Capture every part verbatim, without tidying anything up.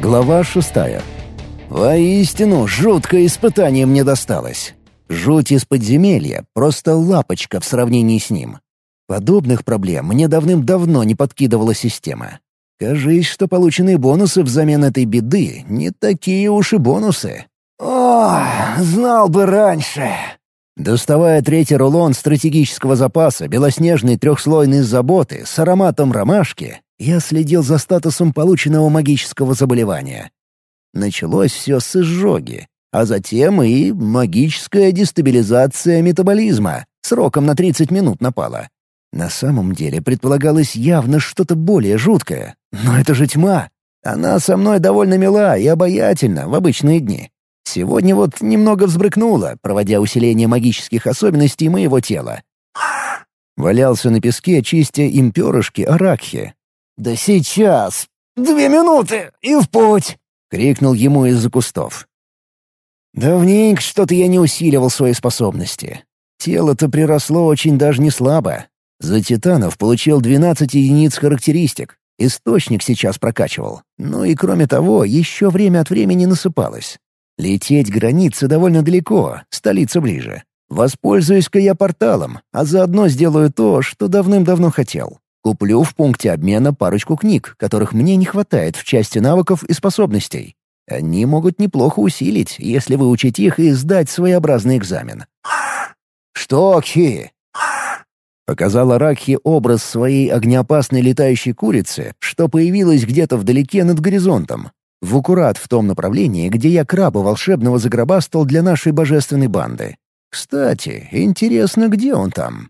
Глава шестая. Воистину, жуткое испытание мне досталось. Жуть из подземелья — просто лапочка в сравнении с ним. Подобных проблем мне давным-давно не подкидывала система. Кажись, что полученные бонусы взамен этой беды не такие уж и бонусы. О, знал бы раньше. Доставая третий рулон стратегического запаса белоснежной трехслойной заботы с ароматом ромашки, я следил за статусом полученного магического заболевания. Началось все с изжоги, а затем и магическая дестабилизация метаболизма сроком на тридцать минут напала. На самом деле предполагалось явно что-то более жуткое, но это же тьма. Она со мной довольно мила и обаятельна в обычные дни. Сегодня вот немного взбрыкнула, проводя усиление магических особенностей моего тела. Валялся на песке, чистя им перышки аракхи. «Да сейчас! Две минуты и в путь!» — крикнул ему из-за кустов. Давненько что-то я не усиливал свои способности. Тело-то приросло очень даже не слабо. За титанов получил двенадцать единиц характеристик. Источник сейчас прокачивал. Ну и кроме того, еще время от времени насыпалось. Лететь границы довольно далеко, столица ближе. Воспользуюсь-ка я порталом, а заодно сделаю то, что давным-давно хотел. Куплю в пункте обмена парочку книг, которых мне не хватает в части навыков и способностей. Они могут неплохо усилить, если выучить их и сдать своеобразный экзамен. «Что, Кхи?» Показала Ракхи образ своей огнеопасной летающей курицы, что появилась где-то вдалеке над горизонтом. В аккурат в том направлении, где я краба волшебного загробастал для нашей божественной банды. Кстати, интересно, где он там?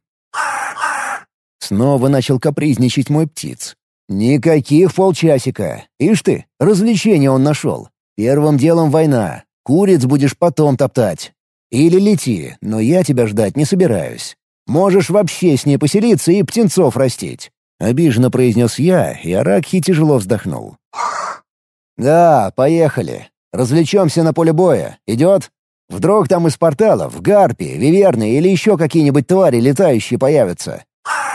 Снова начал капризничать мой птиц. Никаких полчасика. Ишь ты, развлечение он нашел. Первым делом война. Куриц будешь потом топтать. Или лети, но я тебя ждать не собираюсь. Можешь вообще с ней поселиться и птенцов растить. Обиженно произнес я, и Аракхи тяжело вздохнул. «Да, поехали. Развлечемся на поле боя. Идет? Вдруг там из порталов гарпии, виверны или еще какие-нибудь твари летающие появятся?»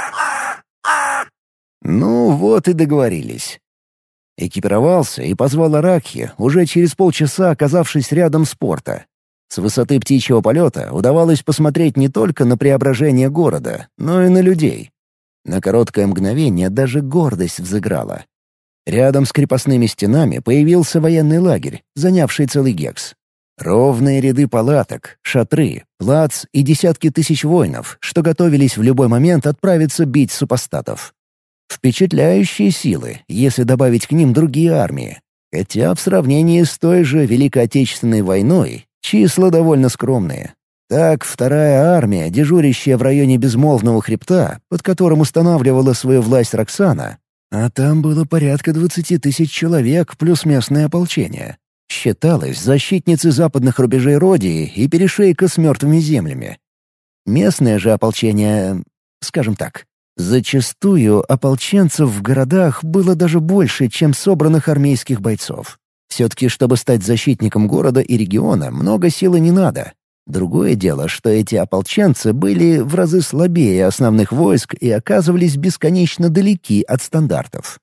Ну вот и договорились. Экипировался и позвал Аракхи, уже через полчаса оказавшись рядом с порта. С высоты птичьего полета удавалось посмотреть не только на преображение города, но и на людей. На короткое мгновение даже гордость взыграла. Рядом с крепостными стенами появился военный лагерь, занявший целый гекс. Ровные ряды палаток, шатры, плац и десятки тысяч воинов, что готовились в любой момент отправиться бить супостатов. Впечатляющие силы, если добавить к ним другие армии. Хотя в сравнении с той же Великой Отечественной войной числа довольно скромные. Так, вторая армия, дежурящая в районе Безмолвного хребта, под которым устанавливала свою власть Роксана, а там было порядка двадцати тысяч человек плюс местное ополчение. Считалось защитницей западных рубежей Родии и перешейка с мертвыми землями. Местное же ополчение, скажем так, зачастую ополченцев в городах было даже больше, чем собранных армейских бойцов. Все-таки, чтобы стать защитником города и региона, много силы не надо. Другое дело, что эти ополченцы были в разы слабее основных войск и оказывались бесконечно далеки от стандартов.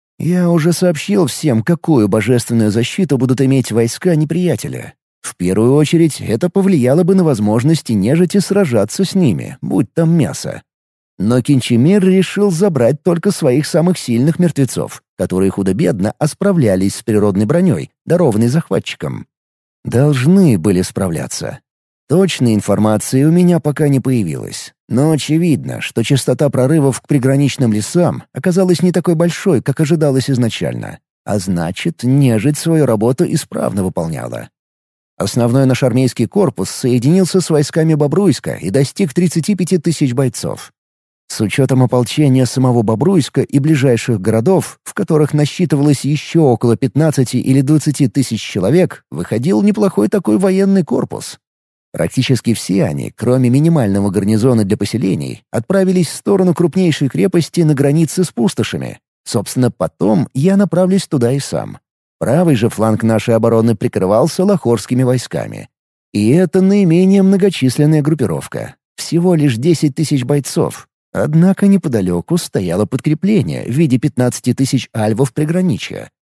Я уже сообщил всем, какую божественную защиту будут иметь войска неприятеля. В первую очередь, это повлияло бы на возможности нежити сражаться с ними, будь там мясо. Но Кинчемир решил забрать только своих самых сильных мертвецов, которые худо-бедно осправлялись с природной броней, дарованной захватчиком. Должны были справляться. Точной информации у меня пока не появилось, но очевидно, что частота прорывов к приграничным лесам оказалась не такой большой, как ожидалось изначально, а значит, нежить свою работу исправно выполняла. Основной наш армейский корпус соединился с войсками Бобруйска и достиг тридцати пяти тысяч бойцов. С учетом ополчения самого Бобруйска и ближайших городов, в которых насчитывалось еще около пятнадцати или двадцати тысяч человек, выходил неплохой такой военный корпус. Практически все они, кроме минимального гарнизона для поселений, отправились в сторону крупнейшей крепости на границе с пустошами. Собственно, потом я направлюсь туда и сам. Правый же фланг нашей обороны прикрывался лахорскими войсками. И это наименее многочисленная группировка. Всего лишь десять тысяч бойцов. Однако неподалеку стояло подкрепление в виде пятнадцати тысяч альвов приграничья.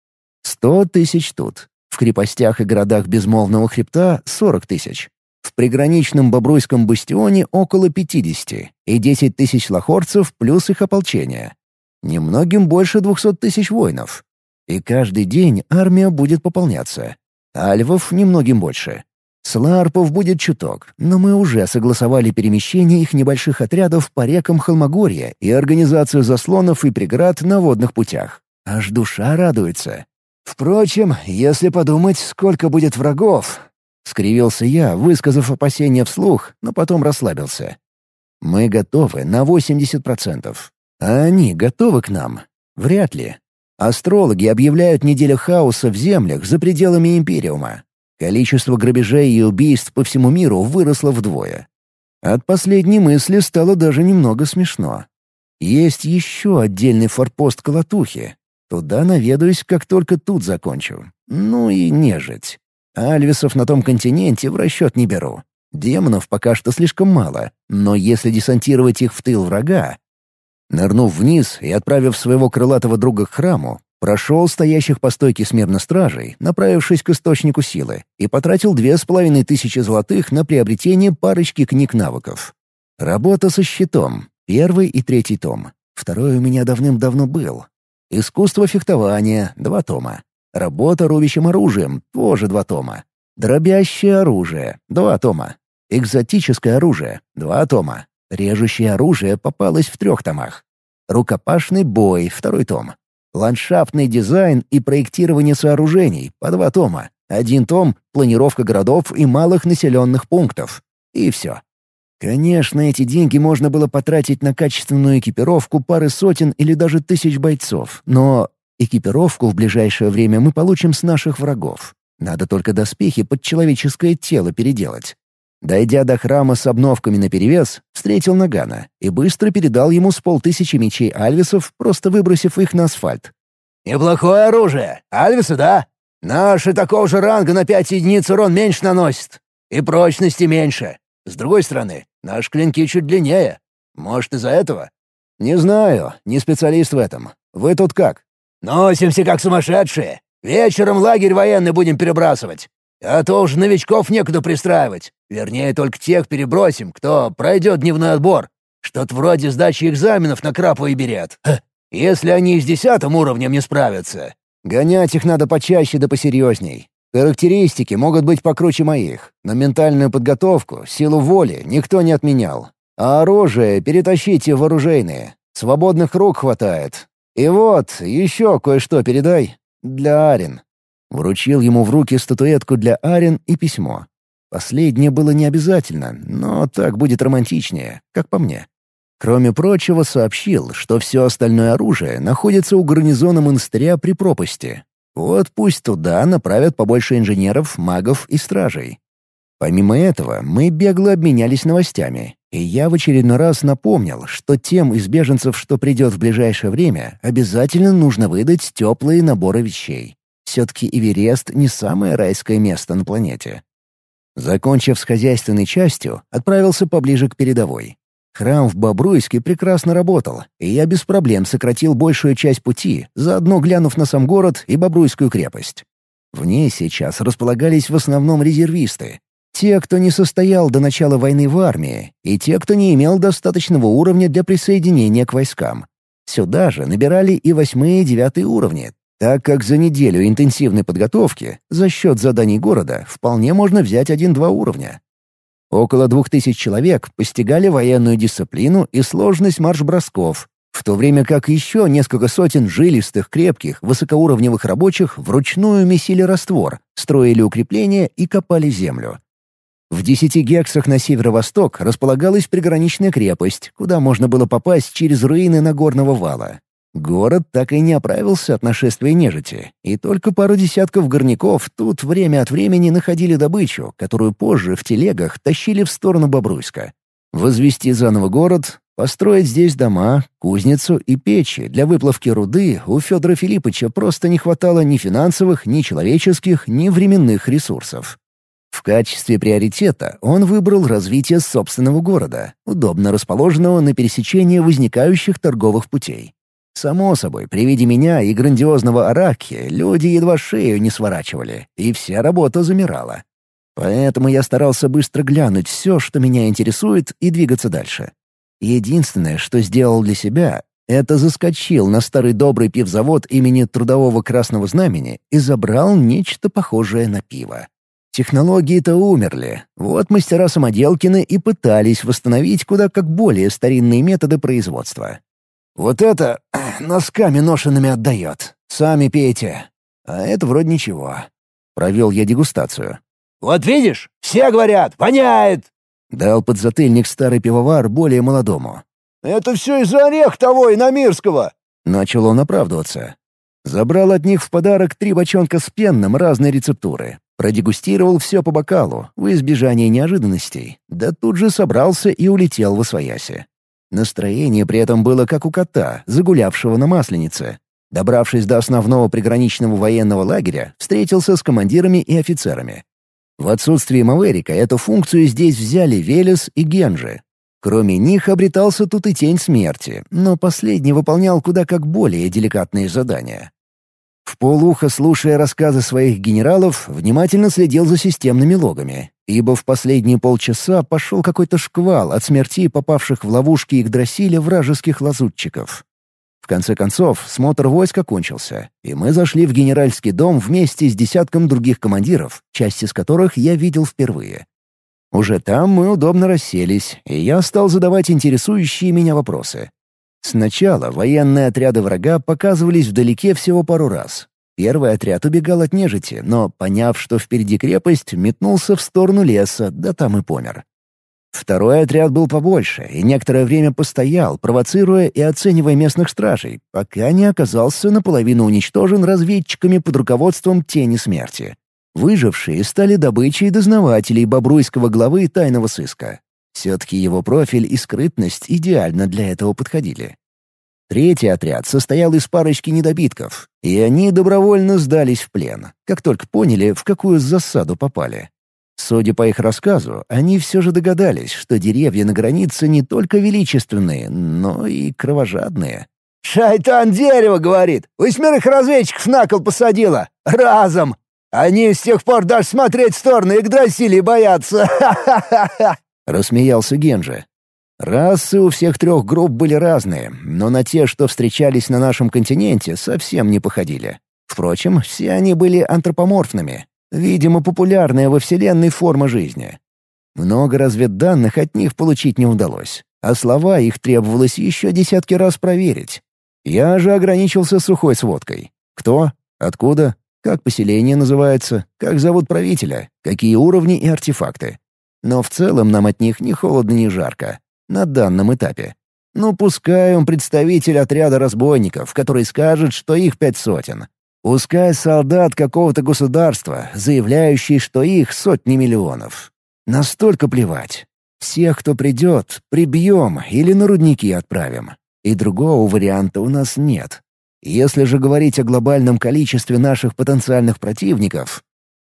Сто тысяч тут. В крепостях и городах Безмолвного хребта — сорок тысяч. В приграничном Бобруйском бастионе около пятидесяти и десять тысяч лахорцев плюс их ополчение. Немногим больше двухсот тысяч воинов. И каждый день армия будет пополняться. Альвов немногим больше. Сларпов будет чуток, но мы уже согласовали перемещение их небольших отрядов по рекам Холмогорья и организацию заслонов и преград на водных путях. Аж душа радуется. Впрочем, если подумать, сколько будет врагов... Скривился я, высказав опасения вслух, но потом расслабился. Мы готовы на восемьдесят процентов. А они готовы к нам? Вряд ли. Астрологи объявляют неделю хаоса в землях за пределами Империума. Количество грабежей и убийств по всему миру выросло вдвое. От последней мысли стало даже немного смешно. Есть еще отдельный форпост Колотухи. Туда наведаюсь, как только тут закончу. Ну и нежить. Альвисов на том континенте в расчет не беру. Демонов пока что слишком мало, но если десантировать их в тыл врага... Нырнув вниз и отправив своего крылатого друга к храму, прошел стоящих по стойке смирно стражей, направившись к источнику силы, и потратил две с половиной тысячи золотых на приобретение парочки книг навыков. Работа со щитом. Первый и третий том. Второй у меня давным-давно был. Искусство фехтования. Два тома. Работа рубящим оружием. Тоже два тома. Дробящее оружие. Два тома. Экзотическое оружие. Два тома. Режущее оружие попалось в трех томах. Рукопашный бой. Второй том. Ландшафтный дизайн и проектирование сооружений. По два тома. Один том — планировка городов и малых населенных пунктов. И все. Конечно, эти деньги можно было потратить на качественную экипировку пары сотен или даже тысяч бойцов, но экипировку в ближайшее время мы получим с наших врагов. Надо только доспехи под человеческое тело переделать. Дойдя до храма с обновками наперевес, встретил Нагана и быстро передал ему с полтысячи мечей альвисов, просто выбросив их на асфальт. «Неплохое оружие. Альвисы, да? Наши такого же ранга на пять единиц урон меньше наносят. И прочности меньше. С другой стороны, наши клинки чуть длиннее. Может, из-за этого?» «Не знаю. Не специалист в этом. Вы тут как?» «Носимся как сумасшедшие. Вечером лагерь военный будем перебрасывать. А то уж новичков некуда пристраивать. Вернее, только тех перебросим, кто пройдет дневной отбор. Что-то вроде сдачи экзаменов на краповый берет. Если они с десятым уровнем не справятся». «Гонять их надо почаще да посерьезней. Характеристики могут быть покруче моих, но ментальную подготовку, силу воли никто не отменял. А оружие перетащите в оружейные. Свободных рук хватает. И вот, еще кое-что передай. Для Арин». Вручил ему в руки статуэтку для Арин и письмо. Последнее было не обязательно, но так будет романтичнее, как по мне. Кроме прочего, сообщил, что все остальное оружие находится у гарнизона монастыря при пропасти. Вот пусть туда направят побольше инженеров, магов и стражей. Помимо этого, мы бегло обменялись новостями, и я в очередной раз напомнил, что тем из беженцев, что придет в ближайшее время, обязательно нужно выдать теплые наборы вещей. Все-таки Эверест не самое райское место на планете. Закончив с хозяйственной частью, отправился поближе к передовой. Храм в Бобруйске прекрасно работал, и я без проблем сократил большую часть пути, заодно глянув на сам город и Бобруйскую крепость. В ней сейчас располагались в основном резервисты. Те, кто не состоял до начала войны в армии, и те, кто не имел достаточного уровня для присоединения к войскам. Сюда же набирали и восьмые и девятые уровни, так как за неделю интенсивной подготовки за счет заданий города вполне можно взять один-два уровня. Около двух тысяч человек постигали военную дисциплину и сложность марш-бросков, в то время как еще несколько сотен жилистых, крепких, высокоуровневых рабочих вручную месили раствор, строили укрепления и копали землю. В десяти гексах на северо-восток располагалась приграничная крепость, куда можно было попасть через руины Нагорного вала. Город так и не оправился от нашествия нежити, и только пару десятков горняков тут время от времени находили добычу, которую позже в телегах тащили в сторону Бобруйска. Возвести заново город, построить здесь дома, кузницу и печи для выплавки руды у Федора Филиппыча просто не хватало ни финансовых, ни человеческих, ни временных ресурсов. В качестве приоритета он выбрал развитие собственного города, удобно расположенного на пересечении возникающих торговых путей. Само собой, при виде меня и грандиозного Аракхи люди едва шею не сворачивали, и вся работа замирала. Поэтому я старался быстро глянуть все, что меня интересует, и двигаться дальше. Единственное, что сделал для себя, это заскочил на старый добрый пивзавод имени Трудового Красного Знамени и забрал нечто похожее на пиво. Технологии-то умерли, вот мастера самоделкины и пытались восстановить куда как более старинные методы производства. «Вот это носками ношенными отдает. Сами пейте. А это вроде ничего». Провел я дегустацию. «Вот видишь, все говорят, воняет!» Дал подзатыльник старый пивовар более молодому. «Это все из-за орех того иномирского!» Начал он оправдываться. Забрал от них в подарок три бочонка с пенным разной рецептуры. Продегустировал все по бокалу, в избежание неожиданностей. Да тут же собрался и улетел восвояси. Настроение при этом было как у кота, загулявшего на Масленице. Добравшись до основного приграничного военного лагеря, встретился с командирами и офицерами. В отсутствие Маверика эту функцию здесь взяли Велес и Генджи. Кроме них обретался тут и Тень Смерти, но последний выполнял куда как более деликатные задания. Вполуха, слушая рассказы своих генералов, внимательно следил за системными логами, ибо в последние полчаса пошел какой-то шквал от смертей попавших в ловушки Игдрасиля вражеских лазутчиков. В конце концов, смотр войск окончился, и мы зашли в генеральский дом вместе с десятком других командиров, часть из которых я видел впервые. Уже там мы удобно расселись, и я стал задавать интересующие меня вопросы. Сначала военные отряды врага показывались вдалеке всего пару раз. Первый отряд убегал от нежити, но, поняв, что впереди крепость, метнулся в сторону леса, да там и помер. Второй отряд был побольше и некоторое время постоял, провоцируя и оценивая местных стражей, пока не оказался наполовину уничтожен разведчиками под руководством Тени Смерти. Выжившие стали добычей дознавателей бобруйского главы тайного сыска. Все-таки его профиль и скрытность идеально для этого подходили. Третий отряд состоял из парочки недобитков, и они добровольно сдались в плен, как только поняли, в какую засаду попали. Судя по их рассказу, они все же догадались, что деревья на границе не только величественные, но и кровожадные. «Шайтан дерево, — говорит, — восьмерых разведчиков на кол посадила! Разом! Они с тех пор даже смотреть в сторону Игдрасилей боятся! Ха-ха-ха-ха!» — рассмеялся Генджи. Расы у всех трех групп были разные, но на те, что встречались на нашем континенте, совсем не походили. Впрочем, все они были антропоморфными. Видимо, популярная во Вселенной форма жизни. Много разведданных от них получить не удалось, а слова их требовалось еще десятки раз проверить. Я же ограничился сухой сводкой. Кто? Откуда? Как поселение называется? Как зовут правителя? Какие уровни и артефакты? Но в целом нам от них ни холодно, ни жарко. На данном этапе. Ну, пускай он представитель отряда разбойников, который скажет, что их пять сотен. Пускай солдат какого-то государства, заявляющий, что их сотни миллионов. Настолько плевать. Всех, кто придет, прибьем или на рудники отправим. И другого варианта у нас нет. Если же говорить о глобальном количестве наших потенциальных противников,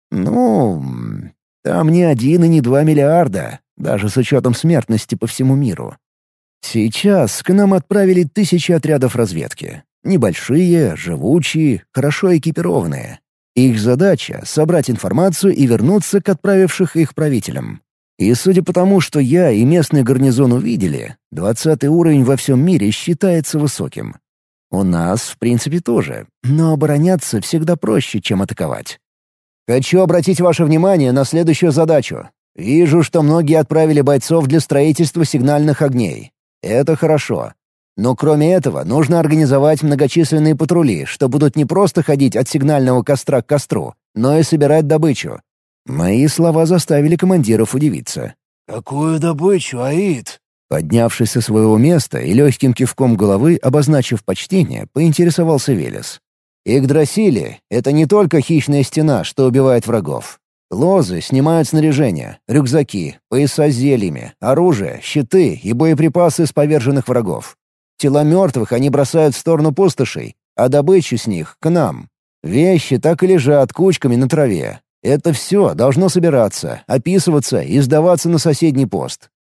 ну, там не один и не два миллиарда, даже с учетом смертности по всему миру. Сейчас к нам отправили тысячи отрядов разведки. Небольшие, живучие, хорошо экипированные. Их задача — собрать информацию и вернуться к отправивших их правителям. И судя по тому, что я и местный гарнизон увидели, двадцатый уровень во всем мире считается высоким. У нас, в принципе, тоже, но обороняться всегда проще, чем атаковать. Хочу обратить ваше внимание на следующую задачу. Вижу, что многие отправили бойцов для строительства сигнальных огней. Это хорошо. Но кроме этого, нужно организовать многочисленные патрули, что будут не просто ходить от сигнального костра к костру, но и собирать добычу. Мои слова заставили командиров удивиться. «Какую добычу, Аид?» Поднявшись со своего места и легким кивком головы, обозначив почтение, поинтересовался Велес. «Игдрасили — это не только хищная стена, что убивает врагов. Лозы снимают снаряжение, рюкзаки, пояса с зельями, оружие, щиты и боеприпасы с поверженных врагов. Тела мертвых они бросают в сторону пустошей, а добычу с них — к нам. Вещи так и лежат кучками на траве. Это все должно собираться, описываться и сдаваться на соседний пост.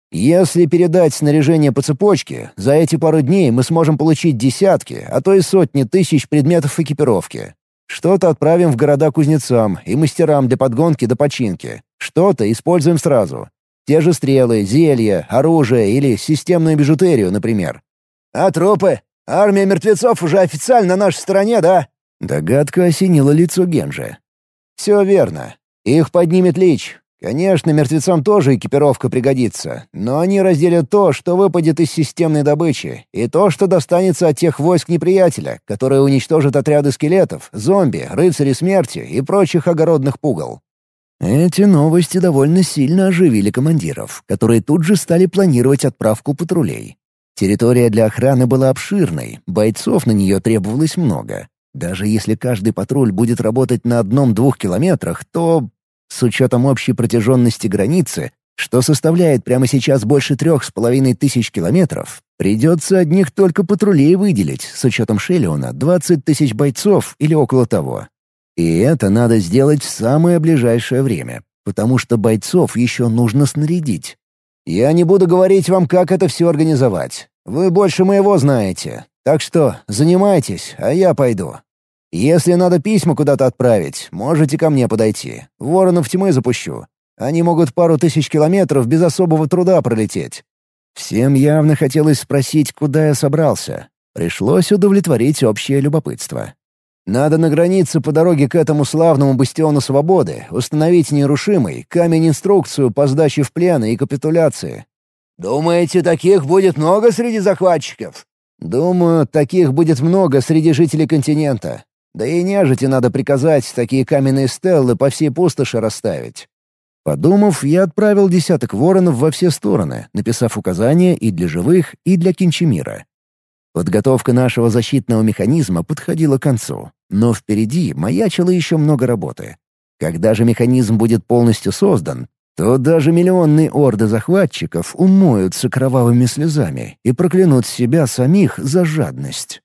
Если передать снаряжение по цепочке, за эти пару дней мы сможем получить десятки, а то и сотни тысяч предметов экипировки. Что-то отправим в города кузнецам и мастерам для подгонки до починки. Что-то используем сразу. Те же стрелы, зелья, оружие или системную бижутерию, например. А трупы? Армия мертвецов уже официально на нашей стороне, да? Догадка осенила лицо Генджи. Все верно. Их поднимет Лич. Конечно, мертвецам тоже экипировка пригодится, но они разделят то, что выпадет из системной добычи, и то, что достанется от тех войск неприятеля, которые уничтожат отряды скелетов, зомби, рыцарей смерти и прочих огородных пугал. Эти новости довольно сильно оживили командиров, которые тут же стали планировать отправку патрулей. Территория для охраны была обширной, бойцов на нее требовалось много. Даже если каждый патруль будет работать на одном-двух километрах, то... С учетом общей протяженности границы, что составляет прямо сейчас больше трех с половиной тысяч километров, придется одних только патрулей выделить, с учетом Шеллиона, двадцать тысяч бойцов или около того. И это надо сделать в самое ближайшее время, потому что бойцов еще нужно снарядить. Я не буду говорить вам, как это все организовать. Вы больше моего знаете. Так что занимайтесь, а я пойду. Если надо письма куда-то отправить, можете ко мне подойти. Воронов тьмы запущу. Они могут пару тысяч километров без особого труда пролететь. Всем явно хотелось спросить, куда я собрался. Пришлось удовлетворить общее любопытство. Надо на границе по дороге к этому славному бастиону свободы установить нерушимый камень-инструкцию по сдаче в плен и капитуляции. «Думаете, таких будет много среди захватчиков?» «Думаю, таких будет много среди жителей континента. Да и нежити надо приказать такие каменные стеллы по всей пустоши расставить». Подумав, я отправил десяток воронов во все стороны, написав указания и для живых, и для Кинчемира. Подготовка нашего защитного механизма подходила к концу, но впереди маячило еще много работы. Когда же механизм будет полностью создан, то даже миллионные орды захватчиков умоются кровавыми слезами и проклянут себя самих за жадность.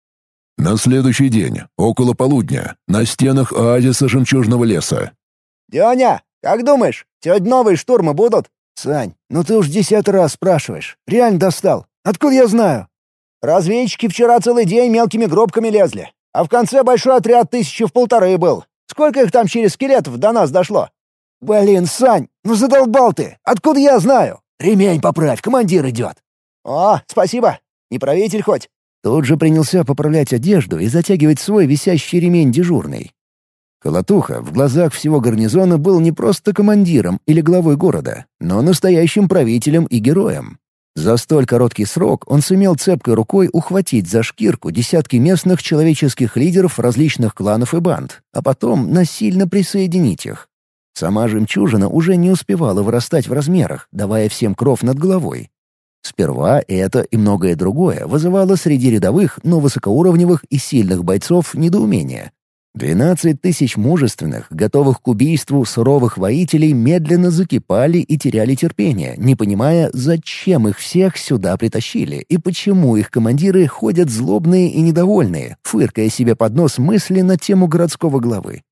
На следующий день, около полудня, на стенах оазиса Жемчужного леса. «Дёня, как думаешь, сегодня новые штурмы будут?» «Сань, ну ты уж десятый раз спрашиваешь. Реально достал. Откуда я знаю?» «Разведчики вчера целый день мелкими гробками лезли, а в конце большой отряд тысячи в полторы был. Сколько их там через скелетов до нас дошло?» «Блин, Сань, ну задолбал ты! Откуда я знаю? Ремень поправь, командир идет!» «О, спасибо! Не правитель хоть?» Тут же принялся поправлять одежду и затягивать свой висящий ремень дежурный. Колотуха в глазах всего гарнизона был не просто командиром или главой города, но настоящим правителем и героем. За столь короткий срок он сумел цепкой рукой ухватить за шкирку десятки местных человеческих лидеров различных кланов и банд, а потом насильно присоединить их. Сама жемчужина уже не успевала вырастать в размерах, давая всем кров над головой. Сперва это и многое другое вызывало среди рядовых, но высокоуровневых и сильных бойцов недоумение. Двенадцать тысяч мужественных, готовых к убийству суровых воителей медленно закипали и теряли терпение, не понимая, зачем их всех сюда притащили и почему их командиры ходят злобные и недовольные, фыркая себе под нос мысли на тему городского главы.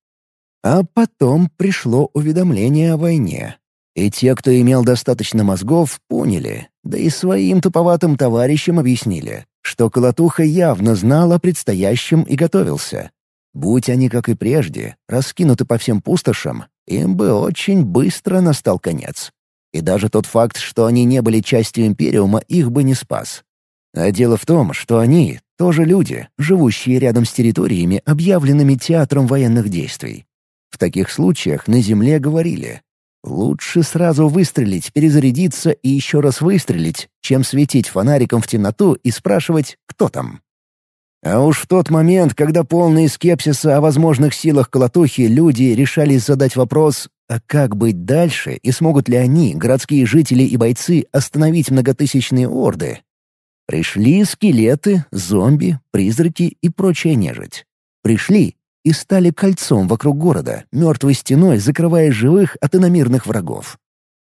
А потом пришло уведомление о войне. И те, кто имел достаточно мозгов, поняли, да и своим туповатым товарищам объяснили, что Колотуха явно знал о предстоящем и готовился. Будь они, как и прежде, раскинуты по всем пустошам, им бы очень быстро настал конец. И даже тот факт, что они не были частью Империума, их бы не спас. А дело в том, что они тоже люди, живущие рядом с территориями, объявленными театром военных действий. В таких случаях на земле говорили: лучше сразу выстрелить, перезарядиться и еще раз выстрелить, чем светить фонариком в темноту и спрашивать, кто там. А уж в тот момент, когда полные скепсиса о возможных силах Колотухи люди решались задать вопрос, а как быть дальше и смогут ли они, городские жители и бойцы, остановить многотысячные орды, пришли скелеты, зомби, призраки и прочая нежить. Пришли и стали кольцом вокруг города, мертвой стеной закрывая живых от иномирных врагов.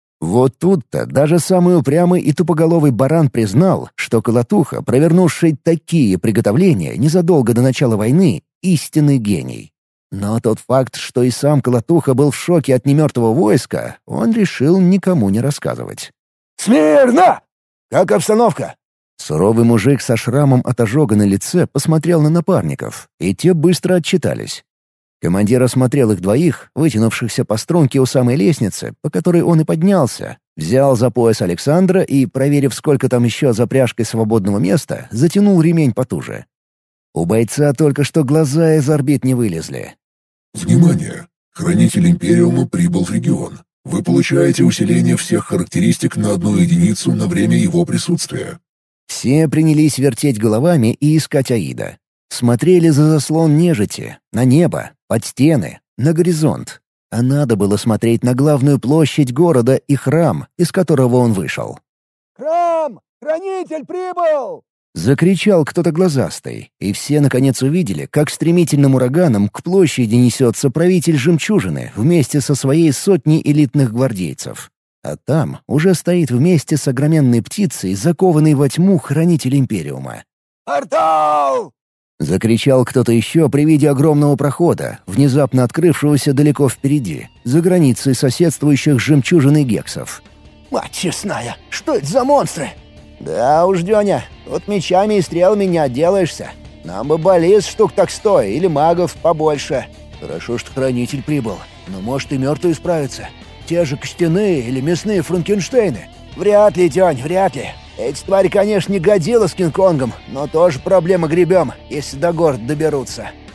Вот тут-то даже самый упрямый и тупоголовый баран признал, что Колотуха, провернувший такие приготовления незадолго до начала войны, истинный гений. Но тот факт, что и сам Колотуха был в шоке от немертвого войска, он решил никому не рассказывать. «Смирно! Как обстановка?» Суровый мужик со шрамом от ожога на лице посмотрел на напарников, и те быстро отчитались. Командир осмотрел их двоих, вытянувшихся по струнке у самой лестницы, по которой он и поднялся, взял за пояс Александра и, проверив, сколько там еще за пряжкой свободного места, затянул ремень потуже. У бойца только что глаза из орбит не вылезли. Внимание! Хранитель Империума прибыл в регион. Вы получаете усиление всех характеристик на одну единицу на время его присутствия. Все принялись вертеть головами и искать Аида. Смотрели за заслон нежити, на небо, под стены, на горизонт. А надо было смотреть на главную площадь города и храм, из которого он вышел. «Храм! Хранитель прибыл!» Закричал кто-то глазастый, и все наконец увидели, как стремительным ураганом к площади несется правитель Жемчужины вместе со своей сотней элитных гвардейцев. А там уже стоит вместе с огроменной птицей, закованной во тьму хранитель Империума. «Портал!» — закричал кто-то еще при виде огромного прохода, внезапно открывшегося далеко впереди, за границей соседствующих с Жемчужиной гексов. «Мать честная, что это за монстры?» «Да уж, Дёня, тут мечами и стрелами не отделаешься. Нам бы баллист штук так сто или магов побольше. Хорошо, что хранитель прибыл, но может и мертвые справятся. Те же костяные или мясные франкенштейны. Вряд ли, Дёнь, вряд ли. Эти твари, конечно, не годило с Кинг-Конгом, но тоже проблемы гребем, если до города доберутся.